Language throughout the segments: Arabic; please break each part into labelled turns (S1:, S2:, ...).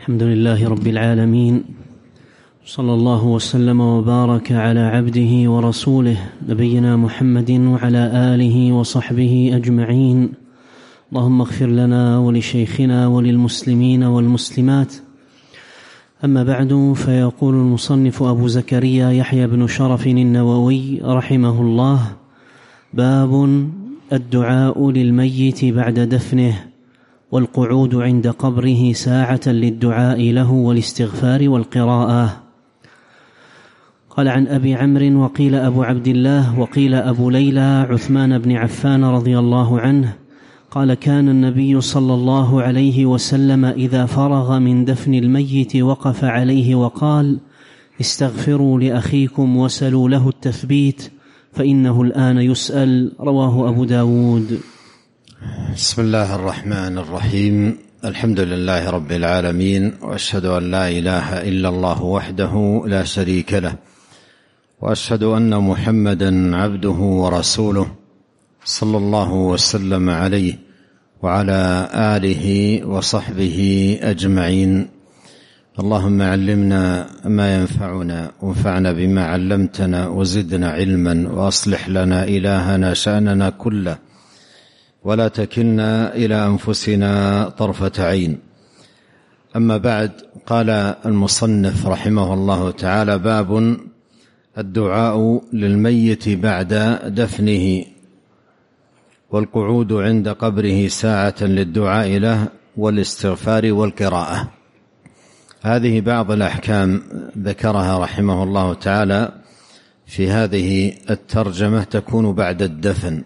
S1: الحمد لله رب العالمين، صلى الله وسلم وبارك على عبده ورسوله نبينا محمد وعلى آله وصحبه أجمعين. اللهم اغفر لنا ولشيخنا وللمسلمين والمسلمات. أما بعد، فيقول المصنف أبو زكريا يحيى بن شرف النووي رحمه الله: باب الدعاء للميت بعد دفنه، والقعود عند قبره ساعة للدعاء له والاستغفار والقراءة. قال: عن أبي عمرو وقيل أبو عبد الله وقيل أبو ليلى عثمان بن عفان رضي الله عنه قال: كان النبي صلى الله عليه وسلم إذا فرغ من دفن الميت وقف عليه وقال: استغفروا لأخيكم وسلوا له التثبيت فإنه الآن يسأل. رواه أبو داود.
S2: بسم الله الرحمن الرحيم. الحمد لله رب العالمين، وأشهد أن لا إله إلا الله وحده لا شريك له، وأشهد أن محمدا عبده ورسوله صلى الله وسلم عليه وعلى آله وصحبه أجمعين. اللهم علمنا ما ينفعنا وانفعنا بما علمتنا وزدنا علما، وأصلح لنا إلهنا شأننا كله، ولا تكلنا إلى أنفسنا طرفة عين. أما بعد، قال المصنف رحمه الله تعالى: باب الدعاء للميت بعد دفنه، والقعود عند قبره ساعة للدعاء له والاستغفار والقراءة. هذه بعض الأحكام ذكرها رحمه الله تعالى في هذه الترجمة تكون بعد الدفن،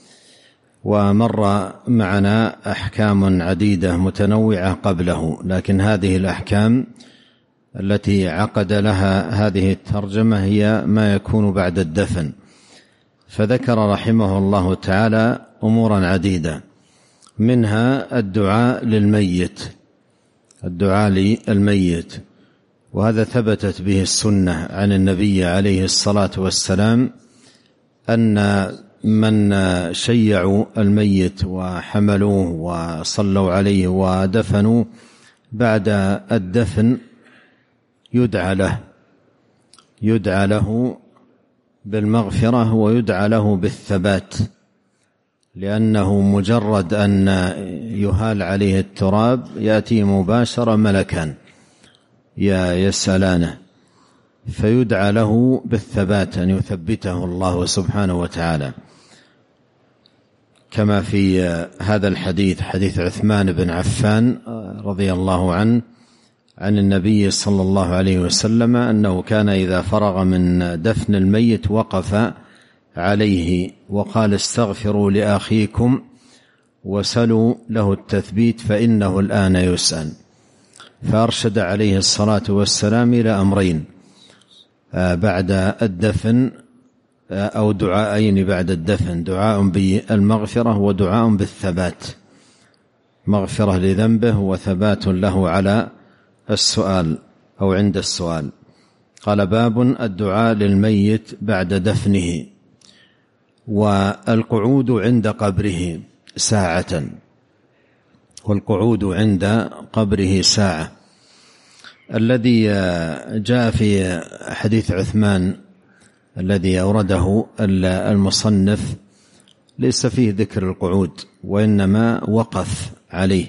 S2: ومر معنا أحكام عديدة متنوعة قبله، لكن هذه الأحكام التي عقد لها هذه الترجمة هي ما يكون بعد الدفن. فذكر رحمه الله تعالى أمورا عديدة، منها الدعاء للميت، الدعاء للميت، وهذا ثبتت به السنة عن النبي عليه الصلاة والسلام أن من شيعوا الميت وحملوه وصلوا عليه ودفنوا بعد الدفن يدعى له بالمغفرة ويدعى له بالثبات، لأنه مجرد أن يهال عليه التراب يأتي مباشرة ملكان يسألانه، فيدعى له بالثبات، أن يثبته الله سبحانه وتعالى، كما في هذا الحديث، حديث عثمان بن عفان رضي الله عنه عن النبي صلى الله عليه وسلم أنه كان إذا فرغ من دفن الميت وقف عليه وقال: استغفروا لأخيكم وسلوا له التثبيت فإنه الآن يسأل. فأرشد عليه الصلاة والسلام إلى أمرين بعد الدفن، أو دعاءين بعد الدفن: دعاء بالمغفرة ودعاء بالثبات، مغفرة لذنبه وثبات له على السؤال أو عند السؤال. قال: باب الدعاء للميت بعد دفنه، والقعود عند قبره ساعة، والقعود عند قبره ساعة. الذي جاء في حديث عثمان الذي أورده المصنف ليس فيه ذكر القعود، وإنما وقف عليه.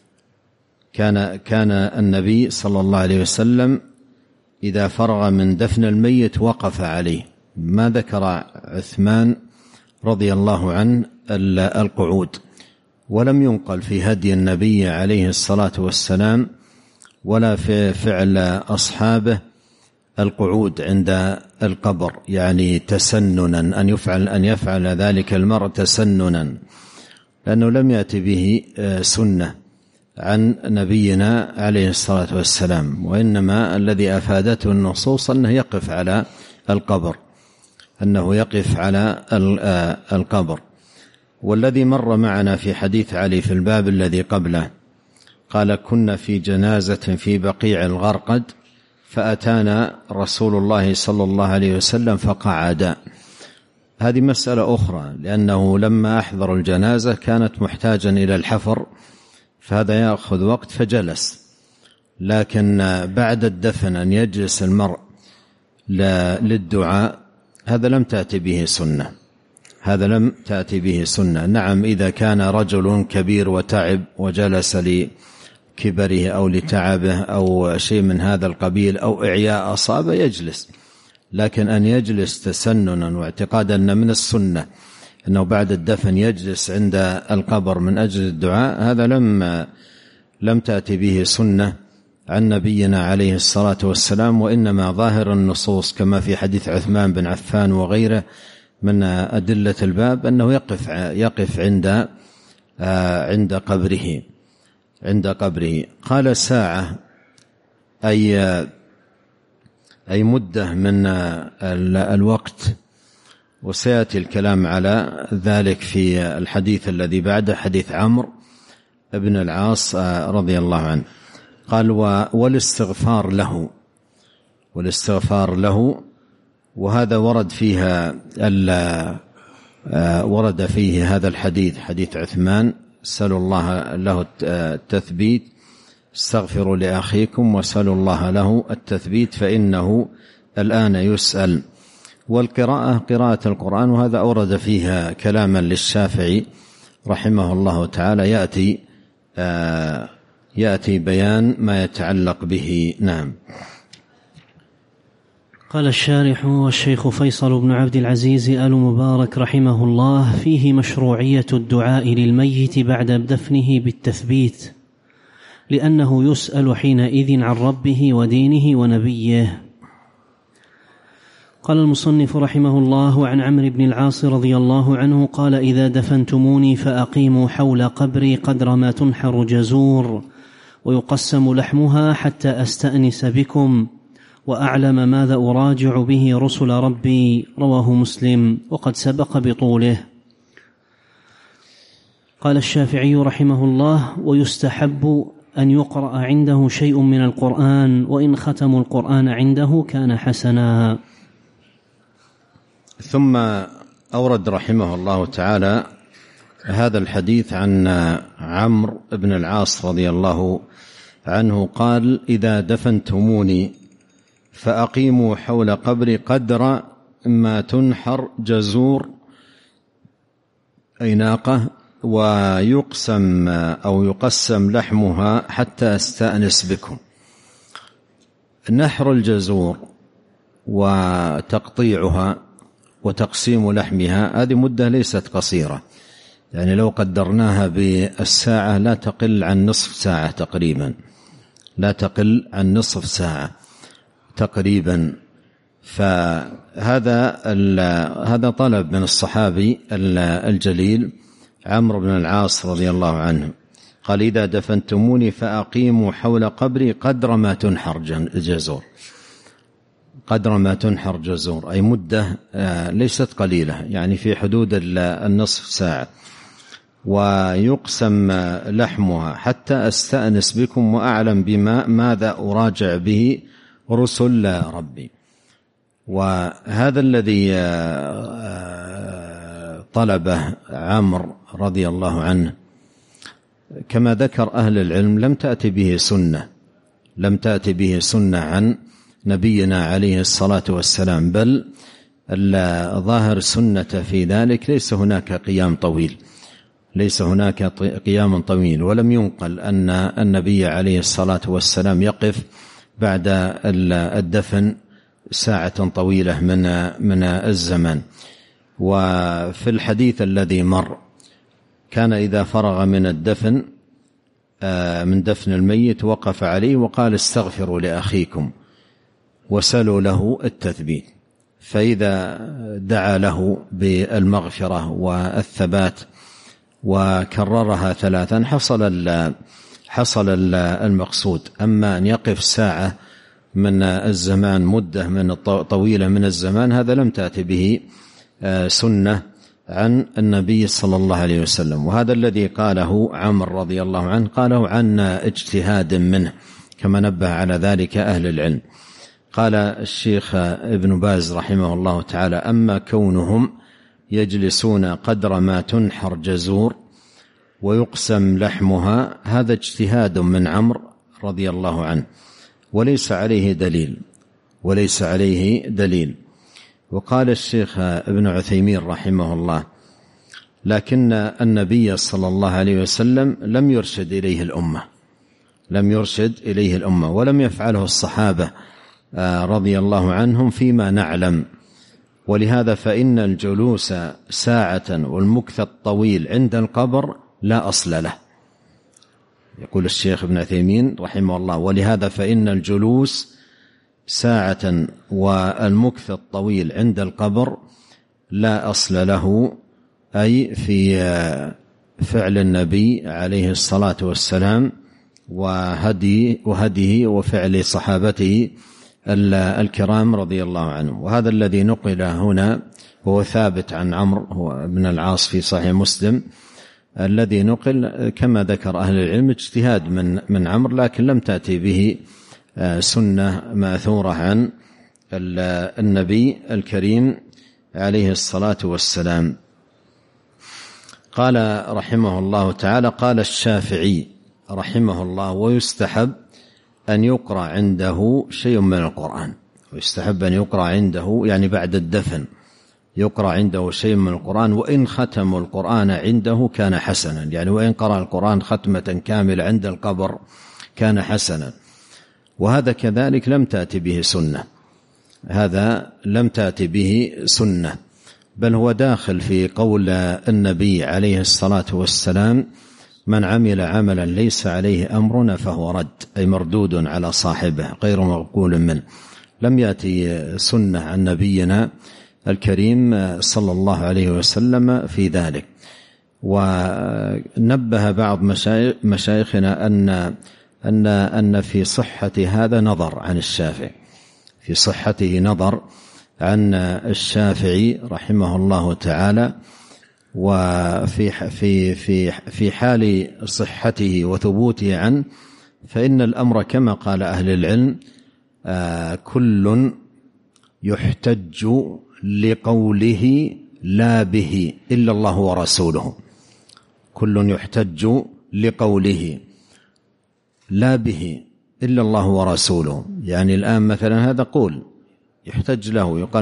S2: كان النبي صلى الله عليه وسلم إذا فرغ من دفن الميت وقف عليه، ما ذكر عثمان رضي الله عنه القعود. ولم ينقل في هدي النبي عليه الصلاة والسلام ولا في فعل أصحابه القعود عند القبر، يعني تسننا، أن يفعل ذلك المرء تسننا، لأنه لم يأتي به سنة عن نبينا عليه الصلاة والسلام، وإنما الذي أفادته النصوص أنه يقف على القبر، أنه يقف على القبر. والذي مر معنا في حديث علي في الباب الذي قبله قال: كنا في جنازة في بقيع الغرقد فأتانا رسول الله صلى الله عليه وسلم فقعد. هذه مسألة أخرى، لأنه لما أحضر الجنازة كانت محتاجا إلى الحفر، فهذا يأخذ وقت، فجلس. لكن بعد الدفن أن يجلس المرء للدعاء هذا لم تأتي به سنة، هذا لم تأتي به سنة. نعم إذا كان رجل كبير وتعب وجلس لكبره أو لتعبه أو شيء من هذا القبيل أو إعياء أصابه يجلس، لكن أن يجلس تسننا واعتقادا أن من السنة أنه بعد الدفن يجلس عند القبر من أجل الدعاء هذا لم تأتي به سنة عن نبينا عليه الصلاة والسلام. وإنما ظاهر النصوص كما في حديث عثمان بن عفان وغيره من أدلة الباب أنه يقف عند قبره. قال ساعة أي مدة من الوقت، وسيأتي الكلام على ذلك في الحديث الذي بعده حديث عمرو بن العاص رضي الله عنه. قال والاستغفار له، وهذا ورد فيه هذا الحديث حديث عثمان سألوا الله له التثبيت، استغفروا لأخيكم وسألوا الله له التثبيت فإنه الآن يسأل. والقراءة قراءة القرآن، وهذا أورد فيها كلاما للشافعي رحمه الله تعالى يأتي بيان ما يتعلق به. نعم.
S1: قال الشارح والشيخ فيصل بن عبد العزيز آل مبارك رحمه الله: فيه مشروعية الدعاء للميت بعد دفنه بالتثبيت، لأنه يسأل حينئذ عن ربه ودينه ونبيه. قال المصنف رحمه الله: عن عمرو بن العاص رضي الله عنه قال: إذا دفنتموني فأقيموا حول قبري قدر ما تنحر جزور، ويقسم لحمها حتى أستأنس بكم وأعلم ماذا أراجع به رسل ربي. رواه مسلم، وقد سبق بطوله. قال الشافعي رحمه الله: ويستحب أن يقرأ عنده شيء من القرآن، وإن ختموا القرآن عنده كان حسنا.
S2: ثم أورد رحمه الله تعالى هذا الحديث عن عمرو بن العاص رضي الله عنه قال: إذا دفنتموني فأقيموا حول قبري قدر ما تنحر جزور أي ناقة، ويقسم أو يقسم لحمها حتى أستأنس بكم. نحر الجزور وتقطيعها وتقسيم لحمها هذه مدة ليست قصيرة، يعني لو قدرناها بالساعة لا تقل عن نصف ساعة تقريبا، لا تقل عن نصف ساعة تقريبا. فهذا طلب من الصحابي الجليل عمرو بن العاص رضي الله عنه، قال: إذا دفنتموني فأقيموا حول قبري قدر ما تنحر جزور، قدر ما تنحر جزور أي مدة ليست قليلة، يعني في حدود النصف ساعة. ويقسم لحمها حتى أستأنس بكم وأعلم ماذا أراجع به رسل ربي. وهذا الذي طلبه عمرو رضي الله عنه كما ذكر أهل العلم لم تأتي به سنة عن نبينا عليه الصلاة والسلام، بل ظاهر سنة في ذلك ليس هناك قيام طويل، ولم ينقل أن النبي عليه الصلاة والسلام يقف بعد الدفن ساعة طويلة من الزمان. وفي الحديث الذي مر كان إذا فرغ من الدفن من دفن الميت وقف عليه وقال: استغفروا لأخيكم وسألوا له التثبيت. فإذا دعا له بالمغفرة والثبات وكررها 3 حصل المقصود. أما أن يقف ساعة من الزمان مدة من طويلة من الزمان هذا لم تأتي به سنة عن النبي صلى الله عليه وسلم. وهذا الذي قاله عمرو رضي الله عنه قاله عن اجتهاد منه كما نبه على ذلك أهل العلم. قال الشيخ ابن باز رحمه الله تعالى: أما كونهم يجلسون قدر ما تنحر جزور ويقسم لحمها هذا اجتهاد من عمرو رضي الله عنه، وليس عليه دليل. وقال الشيخ ابن عثيمين رحمه الله: لكن النبي صلى الله عليه وسلم لم يرشد إليه الأمة ولم يفعله الصحابة رضي الله عنهم فيما نعلم. ولهذا فإن الجلوس ساعة والمكث الطويل عند القبر لا أصل له. يقول الشيخ ابن عثيمين رحمه الله: ولهذا فإن الجلوس ساعة والمكث الطويل عند القبر لا أصل له، أي في فعل النبي عليه الصلاة والسلام وهديه وفعل صحابته الكرام رضي الله عنهم. وهذا الذي نقل هنا هو ثابت عن عمرو بن العاص في صحيح مسلم، الذي نقل كما ذكر أهل العلم اجتهاد من عمرو، لكن لم تأتي به سنة ماثورة عن النبي الكريم عليه الصلاة والسلام. قال رحمه الله تعالى: قال الشافعي رحمه الله: ويستحب أن يقرأ عنده شيء من القرآن. ويستحب أن يقرأ عنده يعني بعد الدفن يقرأ عنده شيء من القرآن، وإن ختم القرآن عنده كان حسنا، يعني وإن قرأ القرآن ختمة كاملة عند القبر كان حسنا. وهذا كذلك لم تأتي به سنة، بل هو داخل في قول النبي عليه الصلاة والسلام: من عمل عملا ليس عليه أمرنا فهو رد، أي مردود على صاحبه غير مقبول منه. لم يأتي سنة عن نبينا الكريم صلى الله عليه وسلم في ذلك. ونبه بعض مشايخنا أن في صحة هذا نظر عن الشافعي، في صحته نظر عن الشافعي رحمه الله تعالى. وفي في في في حال صحته وثبوته عنه فإن الأمر كما قال أهل العلم: كل يحتج لقوله لا به إلا الله ورسوله. كل يحتج لقوله لا به إلا الله ورسوله. يعني الآن مثلا هذا قول يحتج له، يقال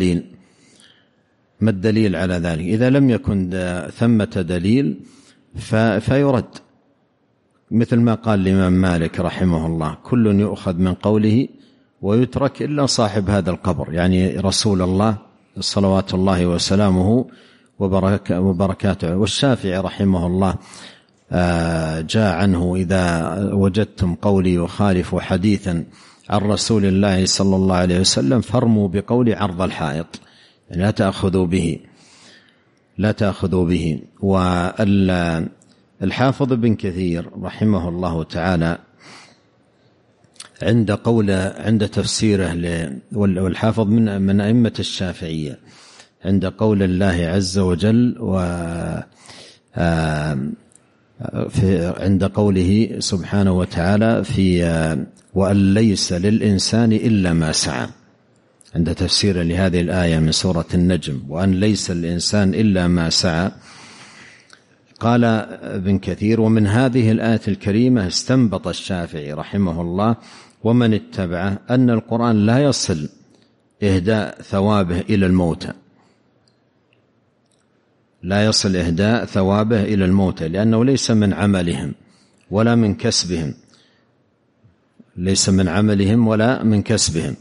S2: ما الدليل على ذلك؟ إذا لم يكن ثمة دليل فيرد، مثل ما قال الإمام مالك رحمه الله: كل يؤخذ من قوله ويترك إلا صاحب هذا القبر، يعني رسول الله صلوات الله وسلامه وبركاته. والشافعي رحمه الله جاء عنه: إذا وجدتم قولي يخالف حديثا عن رسول الله صلى الله عليه وسلم فارموا بقولي عرض الحائط، يعني لا تأخذوا به. والحافظ بن كثير رحمه الله تعالى عند تفسيره والحافظ من أئمة الشافعية، عند قول الله عز وجل عند قوله سبحانه وتعالى وأن ليس للإنسان إلا ما سعى، عند تفسير لهذه الآية من سورة النجم: وأن ليس للإنسان إلا ما سعى. قال ابن كثير: ومن هذه الآية الكريمة استنبط الشافعي رحمه الله ومن اتبعه أن القرآن لا يصل إهداء ثوابه إلى الموتى، لا يصل إهداء ثوابه إلى الموتى، لأنه ليس من عملهم ولا من كسبهم، ليس من عملهم ولا من كسبهم.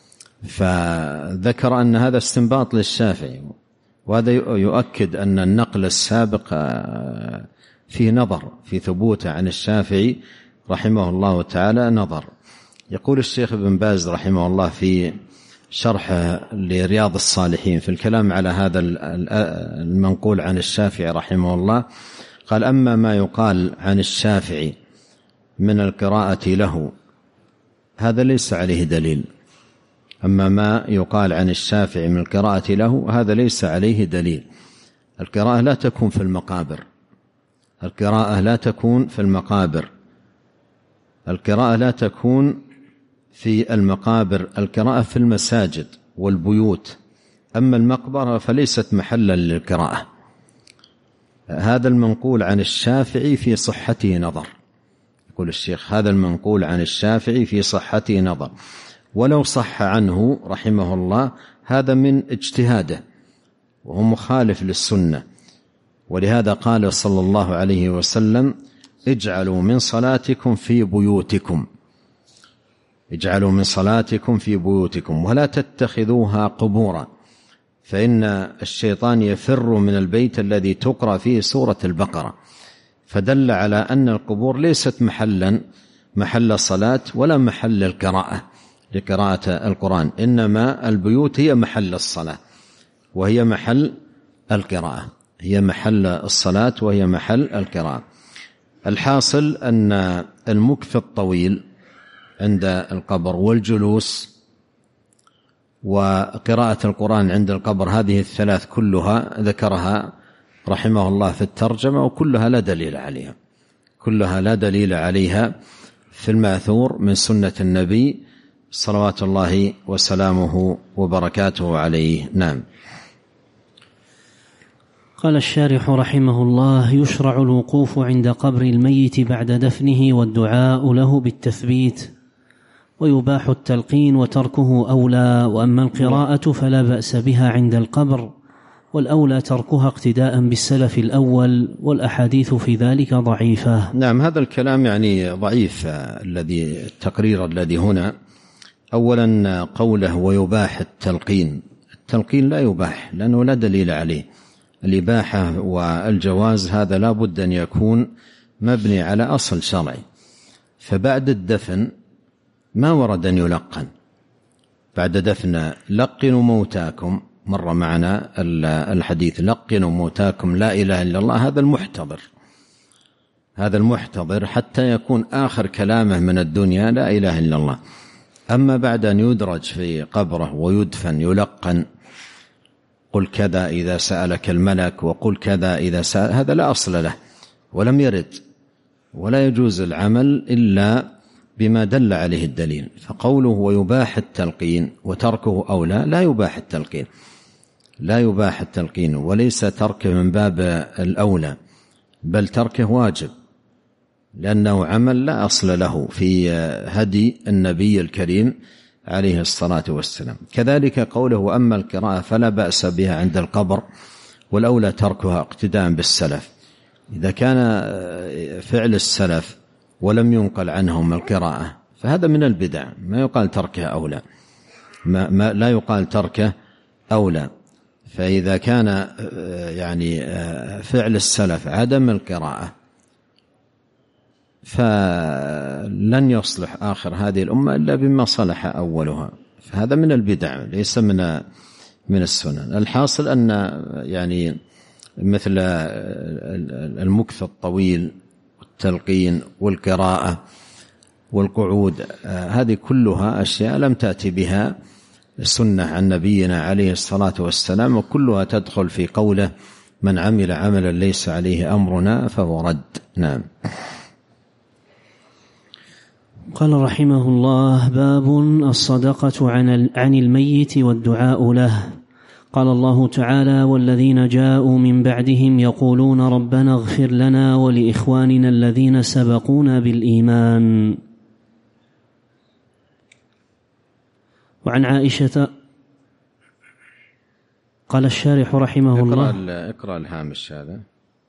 S2: فذكر أن هذا استنباط للشافعي، وهذا يؤكد أن النقل السابق فيه نظر في ثبوته عن الشافعي رحمه الله تعالى نظر. يقول الشيخ ابن باز رحمه الله في شرح لرياض الصالحين في الكلام على هذا المنقول عن الشافعي رحمه الله، قال: أما ما يقال عن الشافعي من القراءة له هذا ليس عليه دليل. أما ما يقال عن الشافعي من القراءة له هذا ليس عليه دليل. القراءة لا تكون في المقابر، القراءة لا تكون في المقابر، القراءة لا تكون في المقابر، القراءة في المساجد والبيوت. أما المقبرة فليست محلا للقراءة. هذا المنقول عن الشافعي في صحته نظر، يقول الشيخ هذا المنقول عن الشافعي في صحته نظر، ولو صح عنه رحمه الله هذا من اجتهاده وهو مخالف للسنة. ولهذا قال صلى الله عليه وسلم اجعلوا من صلاتكم في بيوتكم، اجعلوا من صلاتكم في بيوتكم ولا تتخذوها قبورا، فإن الشيطان يفر من البيت الذي تقرأ فيه سورة البقرة. فدل على أن القبور ليست محل صلاة ولا محل القراءة لقراءة القرآن، إنما البيوت هي محل الصلاة وهي محل القراءة، هي محل الصلاة وهي محل القراءة. الحاصل أن المكث الطويل عند القبر والجلوس وقراءة القرآن عند القبر هذه الثلاث كلها ذكرها رحمه الله في الترجمة، وكلها لا دليل عليها، كلها لا دليل عليها في الماثور من سنة النبي صلوات الله وسلامه وبركاته عليه. نعم.
S1: قال الشارح رحمه الله: يشرع الوقوف عند قبر الميت بعد دفنه والدعاء له بالتثبيت، ويباح التلقين وتركه أولى، وأما القراءة فلا بأس بها عند القبر، والأولى تركها اقتداء بالسلف الأول، والأحاديث في ذلك ضعيفة.
S2: نعم، هذا الكلام يعني ضعيف. التقرير الذي هنا أولا قوله ويباح التلقين لا يباح لأنه لا دليل عليه. الإباحة والجواز هذا لا بد أن يكون مبني على أصل شرعي، فبعد الدفن ما ورد أن يلقن. بعد دفن لقنوا موتاكم، مر معنا الحديث لقنوا موتاكم لا إله إلا الله، هذا المحتضر حتى يكون آخر كلامه من الدنيا لا إله إلا الله. أما بعد أن يدرج في قبره ويدفن يلقن قل كذا إذا سألك الملك وقل كذا إذا سأل، هذا لا أصل له ولم يرد، ولا يجوز العمل إلا بما دل عليه الدليل. فقوله ويباح التلقين وتركه أولى، لا يباح التلقين وليس تركه من باب الأولى، بل تركه واجب، لأنه عمل لا أصل له في هدي النبي الكريم عليه الصلاة والسلام. كذلك قوله وأما القراءة فلا بأس بها عند القبر، والأولى تركها اقتداء بالسلف. إذا كان فعل السلف ولم ينقل عنهم القراءة فهذا من البدع، ما يقال تركها أولى، لا يقال تركه أولى. فإذا كان يعني فعل السلف عدم القراءة فلن يصلح آخر هذه الأمة إلا بما صلح أولها، فهذا من البدع ليس من السنن. الحاصل أن يعني مثل المكث الطويل والتلقين والقراءة والقعود، هذه كلها أشياء لم تأتي بها السنة عن نبينا عليه الصلاة والسلام، وكلها تدخل في قوله من عمل عملا ليس عليه أمرنا فهو رد. نعم.
S1: قال رحمه الله: باب الصدقة عن الميت والدعاء له. قال الله تعالى: والذين جاءوا من بعدهم يقولون ربنا اغفر لنا ولإخواننا الذين سبقونا بالإيمان. وعن عائشة قال الشارح رحمه الله:
S2: اقرأ الهامش هذا.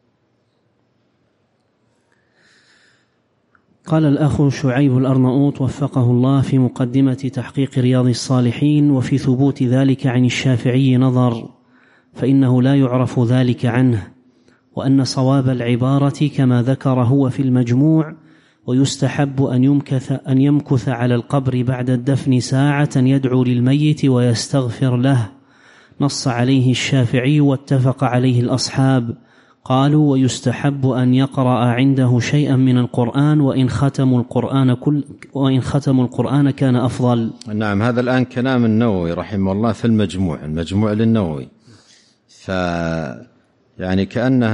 S1: قال الأخ شعيب الأرناؤوط وفقه الله في مقدمة تحقيق رياض الصالحين: وفي ثبوت ذلك عن الشافعي نظر، فإنه لا يعرف ذلك عنه، وأن صواب العبارة كما ذكر هو في المجموع: ويستحب أن يمكث على القبر بعد الدفن ساعة يدعو للميت ويستغفر له. نص عليه الشافعي واتفق عليه الأصحاب. قالوا: ويستحب أن يقرأ عنده شيئا من القرآن، وإن ختموا القرآن كان أفضل.
S2: نعم، هذا الآن كلام النووي رحمه الله في المجموع للنووي، يعني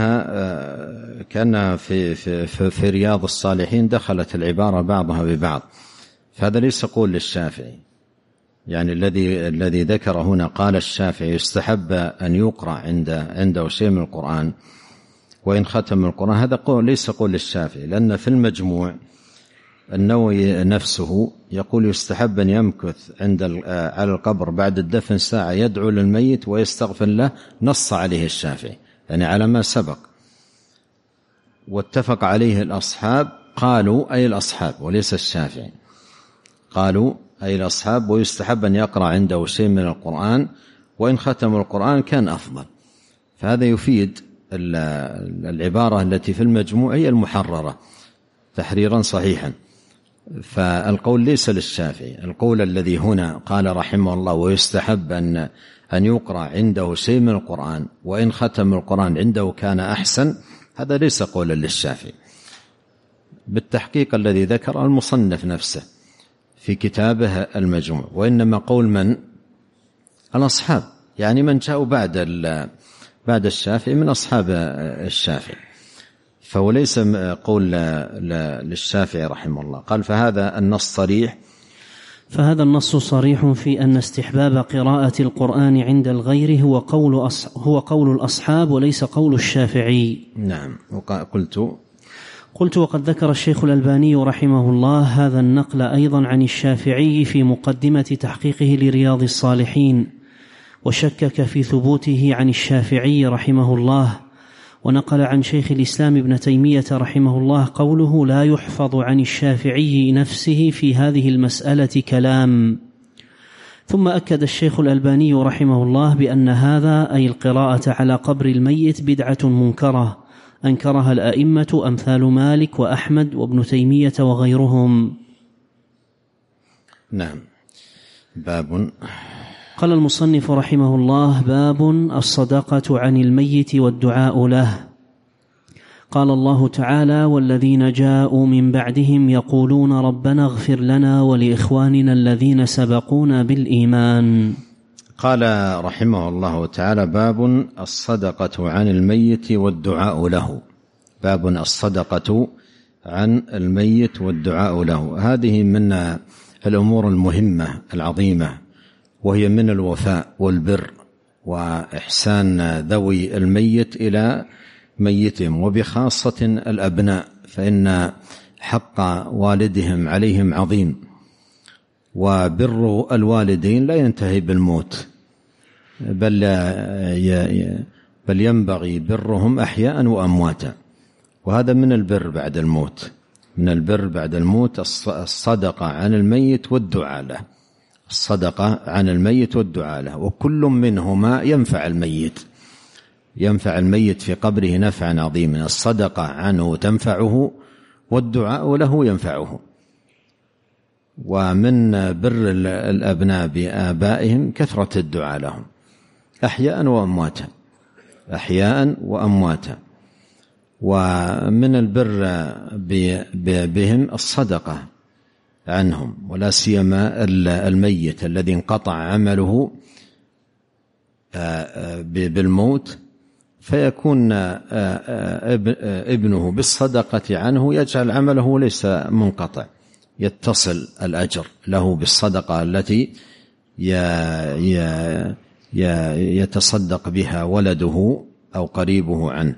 S2: كأنها في رياض الصالحين دخلت العبارة بعضها ببعض، فهذا ليس قول للشافعي. يعني الذي ذكر هنا قال الشافعي يستحب أن يقرأ عنده شيء من القرآن وإن ختم القرآن، هذا قول ليس قول للشافعي، لأن في المجموع النووي نفسه يقول يستحب أن يمكث على القبر بعد الدفن ساعة يدعو للميت ويستغفر له، نص عليه الشافعي يعني على ما سبق، واتفق عليه الأصحاب، قالوا أي الأصحاب وليس الشافعي، قالوا أي الأصحاب، ويستحب أن يقرأ عنده شيء من القرآن، وإن ختم القرآن كان أفضل. فهذا يفيد العبارة التي في المجموع هي المحررة تحريرا صحيحا، فالقول ليس للشافعي. القول الذي هنا قال رحمه الله ويستحب أن يقرأ عنده شيء من القرآن وإن ختم القرآن عنده كان أحسن، هذا ليس قولا للشافعي بالتحقيق الذي ذكر المصنف نفسه في كتابه المجموع، وإنما قول من؟ الأصحاب، يعني من جاءوا بعد الشافعي من أصحاب الشافعي، فهو ليس قول للشافعي رحمه الله. قال فهذا النص صريح في أن استحباب قراءة القرآن عند الغير هو قول الأصحاب وليس قول الشافعي. نعم.
S1: قلت وقد ذكر الشيخ الألباني رحمه الله هذا النقل أيضا عن الشافعي في مقدمة تحقيقه لرياض الصالحين، وشكك في ثبوته عن الشافعي رحمه الله، ونقل عن شيخ الإسلام ابن تيمية رحمه الله قوله لا يحفظ عن الشافعي نفسه في هذه المسألة كلام. ثم أكد الشيخ الألباني رحمه الله بأن هذا أي القراءة على قبر الميت بدعة منكرة أنكرها الأئمة أمثال مالك وأحمد وابن تيمية وغيرهم.
S2: نعم. باب.
S1: قال المصنف رحمه الله باب الصدقة عن الميت والدعاء له. قال الله تعالى والذين جاءوا من بعدهم يقولون ربنا اغفر لنا ولإخواننا الذين سبقونا بالإيمان.
S2: قال رحمه الله تعالى باب الصدقة عن الميت والدعاء له. باب الصدقة عن الميت والدعاء له، هذه من الأمور المهمة العظيمة، وهي من الوفاء والبر وإحسان ذوي الميت إلى ميتهم، وبخاصة الأبناء، فإن حق والدهم عليهم عظيم، وبر الوالدين لا ينتهي بالموت، بل ينبغي برهم أحياء وأمواتا، وهذا من البر بعد الموت. من البر بعد الموت الصدقة عن الميت والدعاء له، الصدقة عن الميت والدعاء له، وكل منهما ينفع الميت في قبره نفعا عظيما. الصدقة عنه تنفعه والدعاء له ينفعه. ومن بر الأبناء بآبائهم كثرة الدعاء لهم أحياء وأمواتا. ومن البر بهم الصدقة عنهم، ولا سيما الميت الذي انقطع عمله بالموت، فيكون ابنه بالصدقة عنه يجعل عمله ليس منقطع، يتصل الأجر له بالصدقة التي يتصدق بها ولده أو قريبه عنه.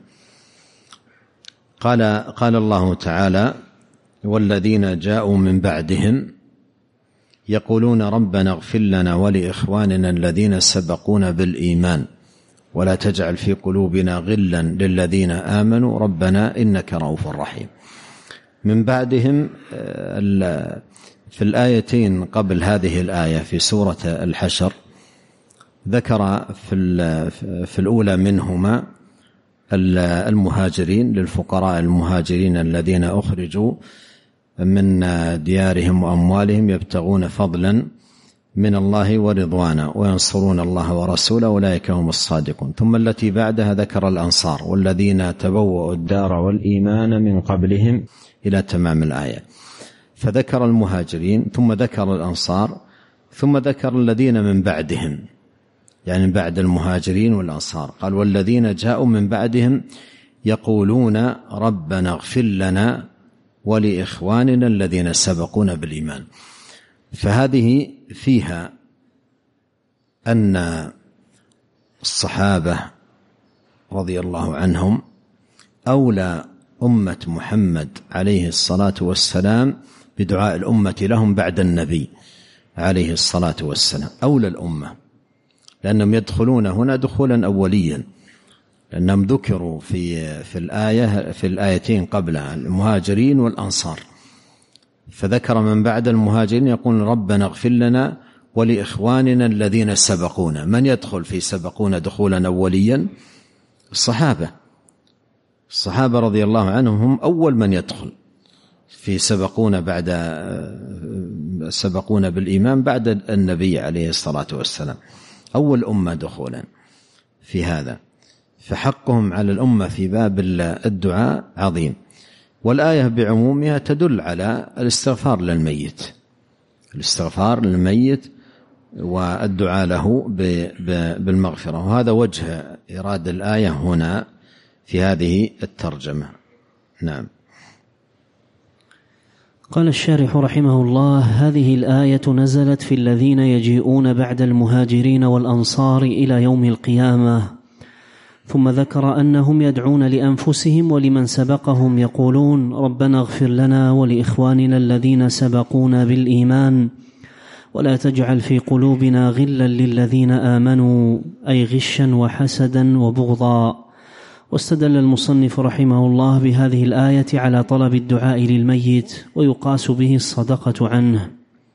S2: قال الله تعالى والذين جاءوا من بعدهم يقولون ربنا اغفر لنا ولإخواننا الذين سبقونا بالإيمان ولا تجعل في قلوبنا غلا للذين آمنوا ربنا إنك رؤوف رحيم. من بعدهم في الآيتين قبل هذه الآية في سورة الحشر ذكر في الأولى منهما المهاجرين، للفقراء المهاجرين الذين أخرجوا من ديارهم وأموالهم يبتغون فضلا من الله ورضوانا وينصرون الله ورسوله أولئك هم الصادقون. ثم التي بعدها ذكر الأنصار والذين تبوأوا الدار والإيمان من قبلهم إلى تمام الآية، فذكر المهاجرين ثم ذكر الأنصار ثم ذكر الذين من بعدهم، يعني بعد المهاجرين والأنصار. قال والذين جاءوا من بعدهم يقولون ربنا اغفر لنا ولإخواننا الذين سبقونا بالإيمان. فهذه فيها أن الصحابة رضي الله عنهم أولى أمة محمد عليه الصلاة والسلام بدعاء الأمة لهم بعد النبي عليه الصلاة والسلام، أولى الأمة، لأنهم يدخلون هنا دخولا أوليا، لأنهم ذكروا في الآيتين قبلها المهاجرين والأنصار، فذكر من بعد المهاجرين يقول ربنا اغفر لنا ولإخواننا الذين سبقونا. من يدخل في سبقونا دخولا أوليا؟ الصحابة رضي الله عنهم هم أول من يدخل في سبقونا بالإيمان بعد النبي عليه الصلاة والسلام، أول أمة دخولا في هذا، فحقهم على الأمة في باب الدعاء عظيم. والآية بعمومها تدل على الاستغفار للميت والدعاء له بالمغفرة، وهذا وجه إراد الآية هنا في هذه الترجمة. نعم.
S1: قال الشارح رحمه الله: هذه الآية نزلت في الذين يجيئون بعد المهاجرين والأنصار إلى يوم القيامة، ثم ذكر أنهم يدعون لأنفسهم ولمن سبقهم يقولون ربنا اغفر لنا ولإخواننا الذين سبقونا بالإيمان ولا تجعل في قلوبنا غلا للذين آمنوا، أي غشا وحسدا وبغضا. واستدل المصنف رحمه الله بهذه الآية على طلب الدعاء للميت، ويقاس به الصدقة عنه.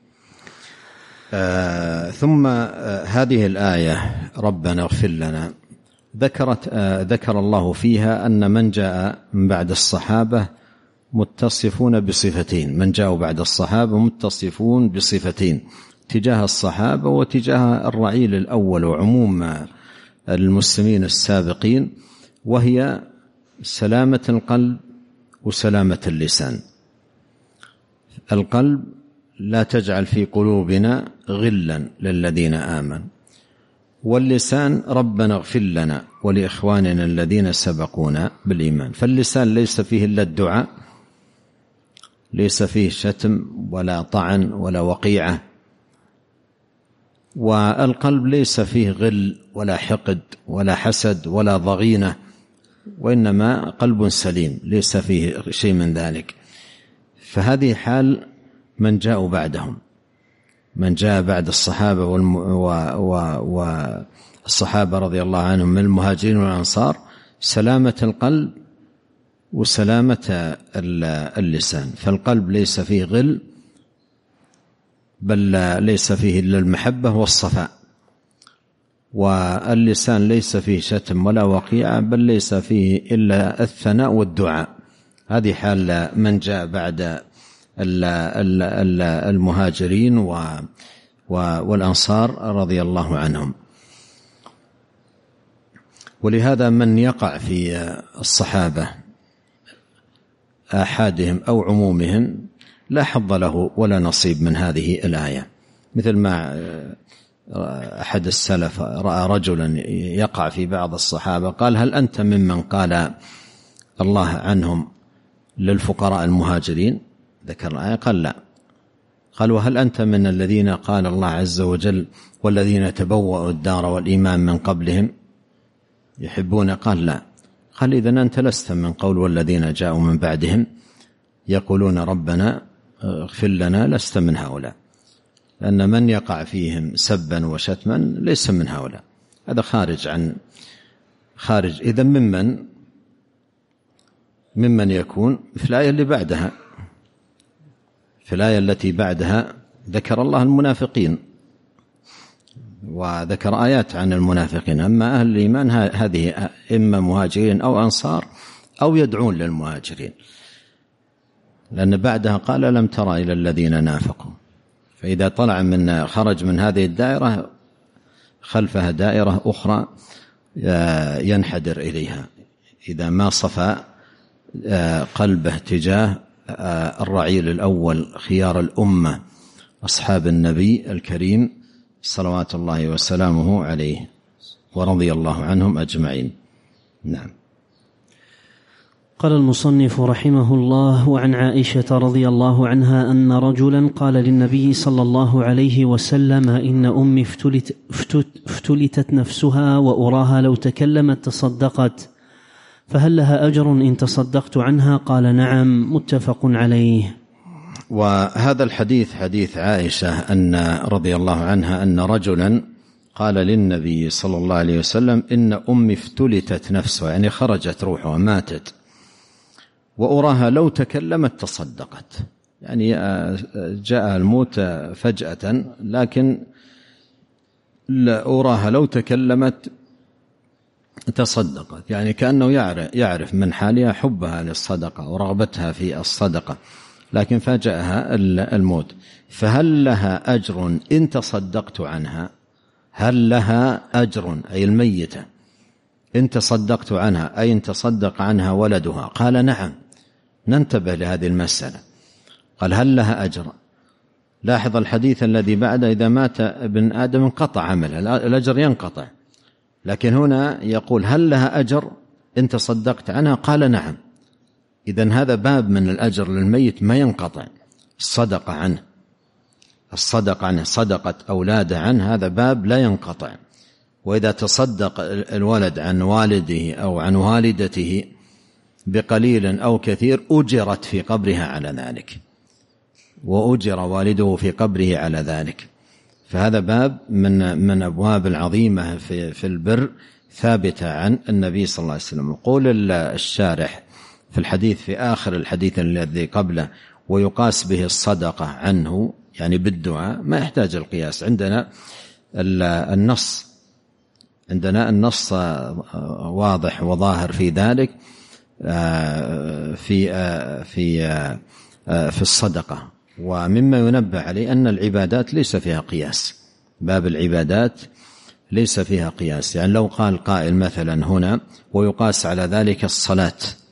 S2: ثم هذه الآية ربنا اغفر لنا ذكر الله فيها أن من جاء من بعد الصحابة متصفون بصفتين، من جاءوا بعد الصحابة متصفون بصفتين تجاه الصحابة وتجاه الرعيل الأول وعموم المسلمين السابقين، وهي سلامة القلب وسلامة اللسان. القلب: لا تجعل في قلوبنا غلا للذين آمنوا. واللسان: ربنا اغفر لنا ولإخواننا الذين سبقونا بالإيمان. فاللسان ليس فيه إلا الدعاء، ليس فيه شتم ولا طعن ولا وقيعة، والقلب ليس فيه غل ولا حقد ولا حسد ولا ضغينة، وإنما قلب سليم ليس فيه شيء من ذلك. فهذه حال من جاءوا بعدهم، من جاء بعد الصحابة والصحابة رضي الله عنهم من المهاجرين والأنصار، سلامة القلب وسلامة اللسان. فالقلب ليس فيه غل، بل ليس فيه إلا المحبة والصفاء، واللسان ليس فيه شتم ولا وقيعة، بل ليس فيه إلا الثناء والدعاء. هذه حال من جاء بعد المهاجرين والأنصار رضي الله عنهم. ولهذا من يقع في الصحابة آحادهم أو عمومهم لا حظ له ولا نصيب من هذه الآية، مثل ما أحد السلف رأى رجلا يقع في بعض الصحابة قال: هل أنت ممن قال الله عنهم للفقراء المهاجرين؟ ذكر الآية قال: لا. قال: وهل أنت من الذين قال الله عز وجل والذين تبوأوا الدار والإيمان من قبلهم يحبون؟ قال: لا. قال: إذن أنت لست من قول والذين جاءوا من بعدهم يقولون ربنا اغفر لنا، لست من هؤلاء، لأن من يقع فيهم سبا وشتما ليس من هؤلاء، هذا خارج. إذن ممن يكون في الآية اللي بعدها، في الآية التي بعدها ذكر الله المنافقين وذكر آيات عن المنافقين. أما أهل الإيمان هذه إما مهاجرين أو أنصار أو يدعون للمهاجرين، لأن بعدها قال: لم ترى إلى الذين نافقوا. فإذا خرج من هذه الدائرة خلفها دائرة أخرى ينحدر إليها إذا ما صفى قلبه تجاه الرعيل الأول خيار الأمة أصحاب النبي الكريم صلوات الله وسلامه عليه ورضي الله عنهم أجمعين. نعم.
S1: قال المصنف رحمه الله: وعن عائشة رضي الله عنها أن رجلا قال للنبي صلى الله عليه وسلم: إن أمي افتلتت نفسها وأراها لو تكلمت تصدقت، فهل لها أجر إن تصدقت عنها؟ قال: نعم. متفق عليه.
S2: وهذا الحديث حديث عائشة أن رضي الله عنها أن رجلا قال للنبي صلى الله عليه وسلم إن أمي افتلتت نفسها، يعني خرجت روحها ماتت، وأراها لو تكلمت تصدقت، يعني جاء الموت فجأة، لكن أراها لو تكلمت تصدقت، يعني كأنه يعرف من حالها حبها للصدقة ورغبتها في الصدقة، لكن فاجأها الموت. فهل لها أجر إن تصدقت عنها؟ هل لها أجر أي الميتة إن تصدقت عنها، أي إن تصدق عنها ولدها؟ قال نعم. ننتبه لهذه المسألة. قال هل لها أجر؟ لاحظ الحديث الذي بعد إذا مات ابن آدم انقطع عمله، الأجر ينقطع، لكن هنا يقول هل لها أجر إن تصدقت عنها؟ قال نعم. إذن هذا باب من الأجر للميت ما ينقطع، الصدقة عنه، صدقة أولاده عنه، هذا باب لا ينقطع. وإذا تصدق الولد عن والده أو عن والدته بقليل أو كثير أجرت في قبرها على ذلك، وأجر والده في قبره على ذلك. فهذا باب من أبواب العظيمة في البر ثابتة عن النبي صلى الله عليه وسلم. قول الشارح في الحديث في آخر الحديث الذي قبله ويقاس به الصدقة عنه، يعني بالدعاء، ما يحتاج القياس. عندنا النص واضح وظاهر في ذلك في الصدقة. ومما ينبه عليه أن العبادات ليس فيها قياس، باب العبادات ليس فيها قياس. يعني لو قال قائل مثلا هنا ويقاس على ذلك الصلاة،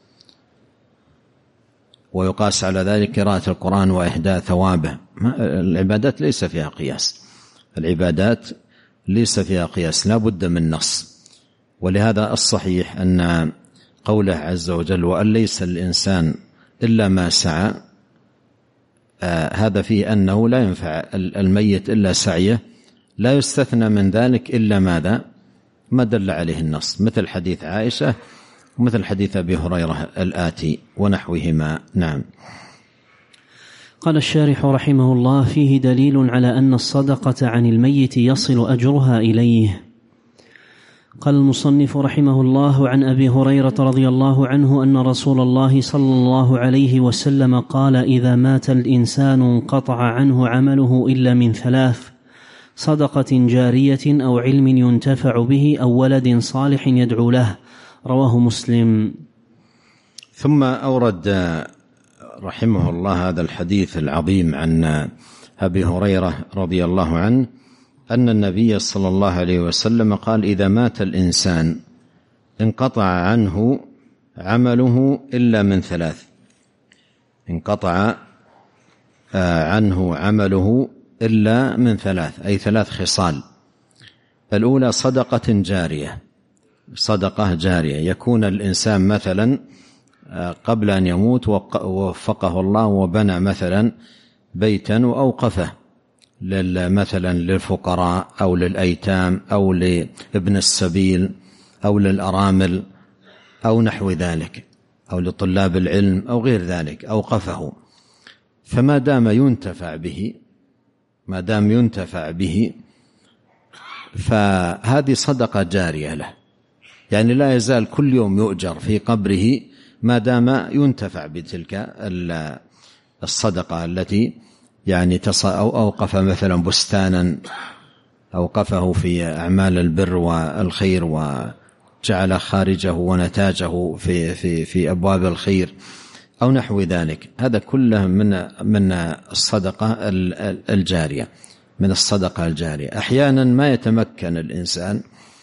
S2: ويقاس على ذلك قراءة القرآن وإهداء ثوابه، العبادات ليس فيها قياس، العبادات ليس فيها قياس، لا بد من نص. ولهذا الصحيح أن قوله عز وجل وأن ليس الإنسان إلا ما سعى، هذا فيه أنه لا ينفع الميت إلا سعيه، لا يستثنى من ذلك إلا ماذا؟ ما دل عليه النص، مثل حديث عائشة ومثل حديث أبي هريرة الآتي ونحوهما. نعم.
S1: قال الشارح رحمه الله: فيه دليل على أن الصدقة عن الميت يصل أجرها إليه. قال المصنف رحمه الله: عن أبي هريرة رضي الله عنه أن رسول الله صلى الله عليه وسلم قال: إذا مات الإنسان انقطع عنه عمله إلا من ثلاث: صدقة جارية أو علم ينتفع به أو ولد صالح يدعو له. رواه مسلم.
S2: ثم أورد رحمه الله هذا الحديث العظيم عن أبي هريرة رضي الله عنه أن النبي صلى الله عليه وسلم قال: إذا مات الإنسان انقطع عنه عمله إلا من ثلاث. انقطع عنه عمله إلا من ثلاث، أي ثلاث خصال. الأولى صدقة جارية، صدقة جارية، يكون الإنسان مثلا قبل أن يموت ووفقه الله وبنى مثلا بيتا وأوقفه مثلا للفقراء أو للأيتام أو لابن السبيل أو للأرامل أو نحو ذلك، أو لطلاب العلم أو غير ذلك، أوقفه. فما دام ينتفع به فهذه صدقة جارية له، يعني لا يزال كل يوم يؤجر في قبره ما دام ينتفع بتلك الصدقة التي يعني أو أوقف مثلا بستانا أوقفه في أعمال البر والخير وجعل خارجه ونتاجه في أبواب الخير أو نحو ذلك. هذا كله من الصدقة الجارية، من الصدقة الجارية. أحيانا ما يتمكن الإنسان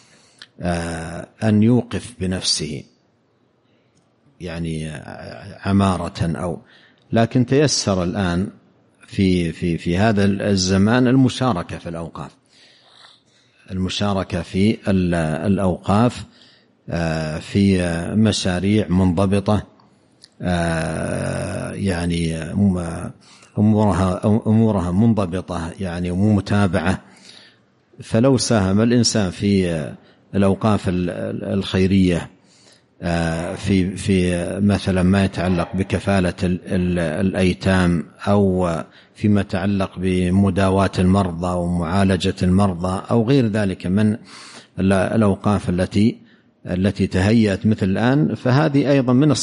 S2: أن يوقف بنفسه يعني عمارة لكن تيسر الآن في هذا الزمان المشاركة في الأوقاف، المشاركة في الأوقاف في مشاريع منضبطة، يعني أمورها منضبطة يعني ومتابعة. فلو ساهم الإنسان في الأوقاف الخيرية في مثلا ما يتعلق بكفالة الأيتام، أو فيما يتعلق بمداواة المرضى ومعالجة المرضى أو غير ذلك من الأوقاف التي تهيأت مثل الآن، فهذه أيضا من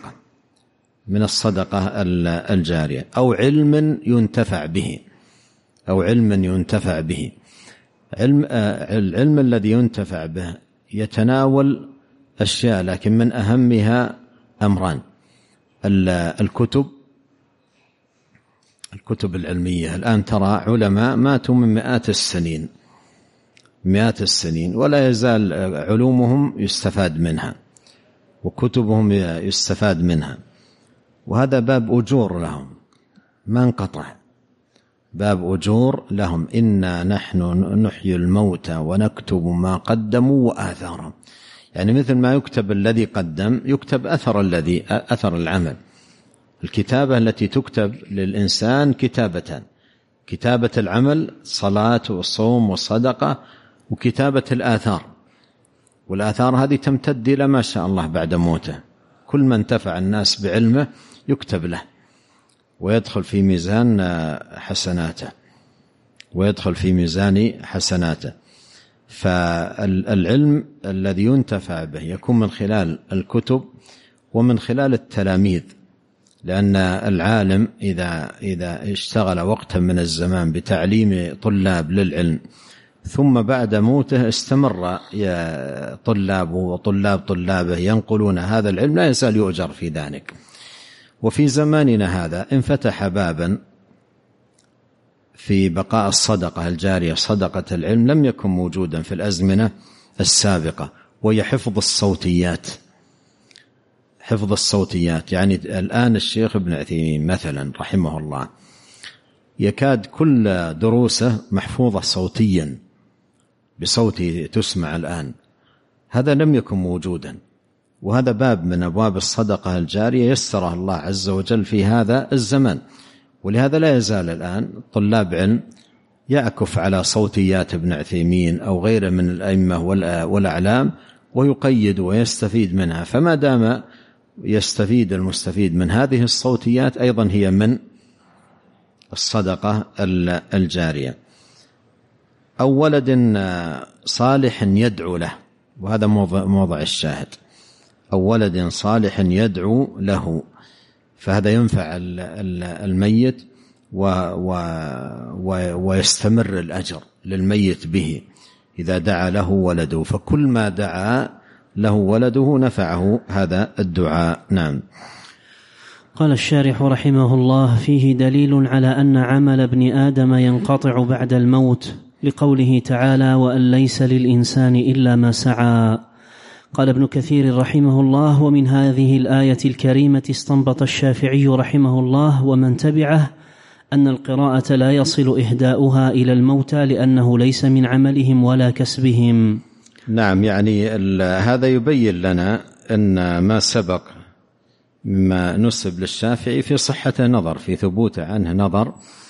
S2: الصدقة الجارية. أو علم ينتفع به. العلم الذي ينتفع به يتناول أشياء، لكن من أهمها أمران: الكتب العلمية. الآن ترى علماء ماتوا من مئات السنين ولا يزال علومهم يستفاد منها وكتبهم يستفاد منها، وهذا باب أجور لهم ما انقطع، باب أجور لهم. إنا نحن نحيي الموتى ونكتب ما قدموا وآثارهم. يعني مثل ما يكتب الذي قدم يكتب أثر العمل. الكتابة التي تكتب للإنسان كتابتان: كتابة العمل صلاة وصوم وصدقة، وكتابة الآثار. والآثار هذه تمتد إلى ما شاء الله بعد موته. كل من انتفع الناس بعلمه يكتب له ويدخل في ميزان حسناته. فالعلم الذي ينتفع به يكون من خلال الكتب ومن خلال التلاميذ، لأن العالم إذا اشتغل وقتا من الزمان بتعليم طلاب للعلم ثم بعد موته استمر طلابه وطلابه ينقلون هذا العلم، لا يزال يؤجر في ذلك. وفي زماننا هذا انفتح بابا في بقاء الصدقة الجارية، صدقة العلم، لم يكن موجودا في الأزمنة السابقة، وهي حفظ الصوتيات. يعني الآن الشيخ ابن عثيمين مثلا رحمه الله يكاد كل دروسه محفوظة صوتيا بصوته تسمع الآن. هذا لم يكن موجودا، وهذا باب من أبواب الصدقة الجارية يسره الله عز وجل في هذا الزمان. ولهذا لا يزال الآن طلاب علم يعكف على صوتيات ابن عثيمين أو غيره من الأئمة والأعلام ويقيد ويستفيد منها. فما دام يستفيد المستفيد من هذه الصوتيات أيضا هي من الصدقة الجارية. أو ولد صالح يدعو له، وهذا موضع الشاهد: أو ولد صالح يدعو له، فهذا ينفع الميت ويستمر الأجر للميت به إذا دعا له ولده، فكل ما دعا له ولده نفعه هذا الدعاء. نعم.
S1: قال الشارح رحمه الله: فيه دليل على أن عمل ابن آدم ينقطع بعد الموت، لقوله تعالى: وأن ليس للإنسان إلا ما سعى. قال ابن كثير رحمه الله: ومن هذه الآية الكريمة استنبط الشافعي رحمه الله ومن تبعه أن القراءة لا يصل إهداؤها إلى الموتى لأنه ليس من عملهم ولا كسبهم.
S2: نعم، يعني هذا يبين لنا أن ما سبق مما نسب للشافعي في صحة نظر، في ثبوت عنه نظر،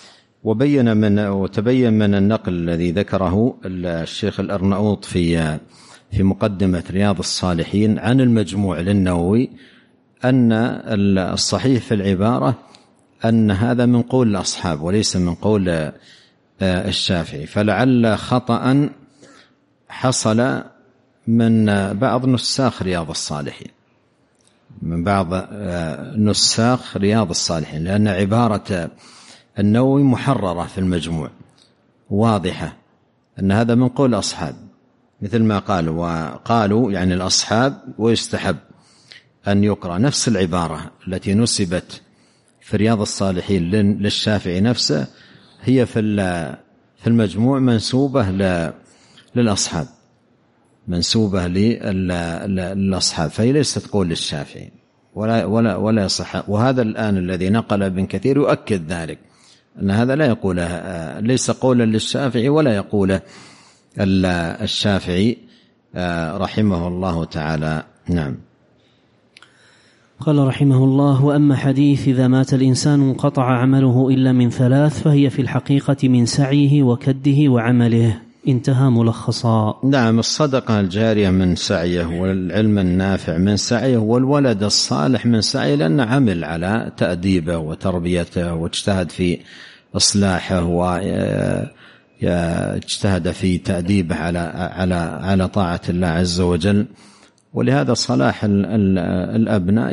S2: وتبين من النقل الذي ذكره الشيخ الأرناؤوط في مقدمة رياض الصالحين عن المجموع للنووي أن الصحيح في العبارة أن هذا من قول الأصحاب وليس من قول الشافعي، فلعل خطأ حصل من بعض نساخ رياض الصالحين، لأن عبارة النووي محررة في المجموع واضحة أن هذا من قول الأصحاب، مثل ما قالوا يعني الأصحاب، ويستحب أن يقرأ نفس العبارة التي نسبت في رياض الصالحين للشافعي نفسه، هي في المجموع منسوبة للأصحاب، منسوبة للأصحاب، فهي ليست قول للشافعي ولا يصح. وهذا الآن الذي نقل ابن كثير يؤكد ذلك، أن هذا لا يقوله، ليس قولا للشافعي ولا يقوله الشافعي رحمه الله تعالى. نعم.
S1: قال رحمه الله: وأما حديث إذا مات الإنسان انقطع عمله إلا من ثلاث، فهي في الحقيقة من سعيه وكده وعمله، انتهى ملخصا.
S2: نعم، الصدقة الجارية من سعيه، والعلم النافع من سعيه، والولد الصالح من سعيه، لأنه عمل على تأديبه وتربيته واجتهد في إصلاحه واجتهد في تأديبه على طاعة الله عز وجل. ولهذا صلاح الأبناء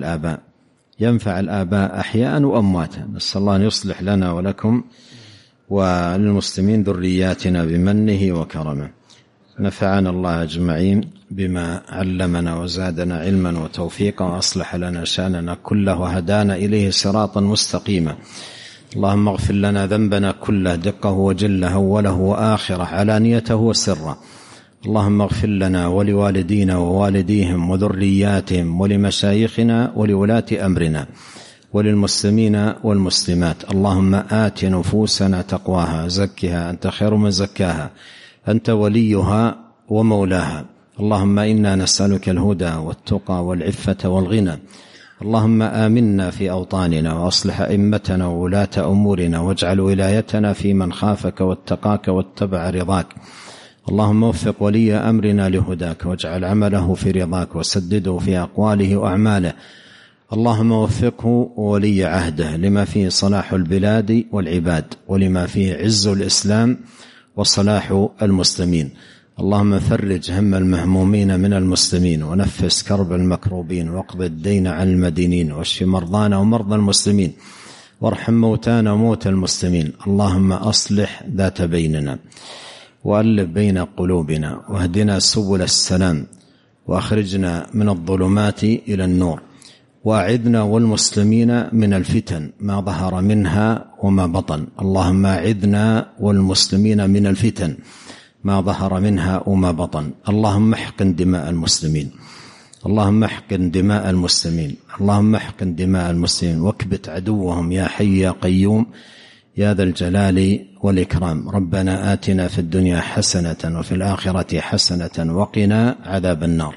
S2: ينفع الآباء أحياء وأمواتا. نسأل الله أن يصلح لنا ولكم وللمسلمين ذرياتنا بمنه وكرمه. نفعنا الله أجمعين بما علمنا وزادنا علما وتوفيقا، وأصلح لنا شأننا كله وهدانا إليه صراطا مستقيما. اللهم اغفر لنا ذنبنا كله، دقه وجله، أوله وآخره، علانيته وسره. اللهم اغفر لنا ولوالدينا ووالديهم وذرياتهم ولمشايخنا ولولاة أمرنا وللمسلمين والمسلمات. اللهم آت نفوسنا تقواها، زكها أنت خير من زكاها، أنت وليها ومولاها. اللهم إنا نسألك الهدى والتقى والعفة والغنى. اللهم آمنا في أوطاننا، وأصلح أئمتنا وولاة أمورنا، واجعل ولايتنا في من خافك واتقاك واتبع رضاك. اللهم وفق ولي أمرنا لهداك، واجعل عمله في رضاك، وسدده في أقواله وأعماله. اللهم وفقه وولي عهده لما فيه صلاح البلاد والعباد، ولما فيه عز الإسلام وصلاح المسلمين. اللهم فرج هم المهمومين من المسلمين، ونفس كرب المكروبين، واقض الدين عن المدينين، واشف مرضانا ومرضى المسلمين، وارحم موتانا وموتى المسلمين. اللهم أصلح ذات بيننا، وألف بين قلوبنا، واهدنا سبل السلام، وأخرجنا من الظلمات إلى النور، وأعذنا والمسلمين من الفتن ما ظهر منها وما بطن. اللهم أعذنا والمسلمين من الفتن ما ظهر منها وما بطن. اللهم احقن دماء المسلمين، اللهم احقن دماء المسلمين، اللهم احقن دماء المسلمين، واكبت عدوهم يا حي يا قيوم يا ذا الجلال والإكرام. ربنا آتنا في الدنيا حسنة وفي الآخرة حسنة وقنا عذاب النار.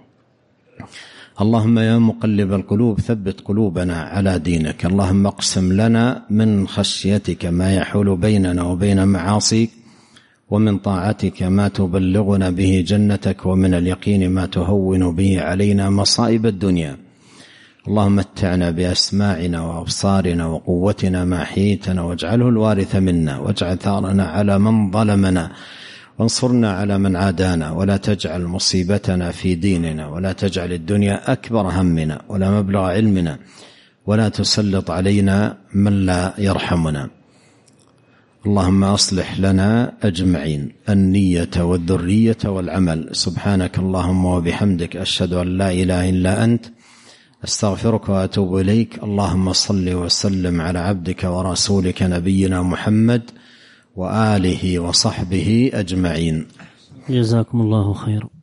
S2: اللهم يا مقلب القلوب ثبت قلوبنا على دينك. اللهم اقسم لنا من خشيتك ما يحول بيننا وبين معاصيك، ومن طاعتك ما تبلغنا به جنتك، ومن اليقين ما تهون به علينا مصائب الدنيا. اللهم متعنا بأسماعنا وأبصارنا وقوتنا ما أحييتنا، واجعله الوارث منا، واجعل ثارنا على من ظلمنا، وانصرنا على من عادانا، ولا تجعل مصيبتنا في ديننا، ولا تجعل الدنيا أكبر همنا ولا مبلغ علمنا، ولا تسلط علينا من لا يرحمنا. اللهم أصلح لنا أجمعين النية والذرية والعمل. سبحانك اللهم وبحمدك، أشهد أن لا إله إلا أنت، أستغفرك وأتوب إليك. اللهم صل وسلم على عبدك ورسولك نبينا محمد وآله وصحبه أجمعين.
S1: جزاكم الله خيرا.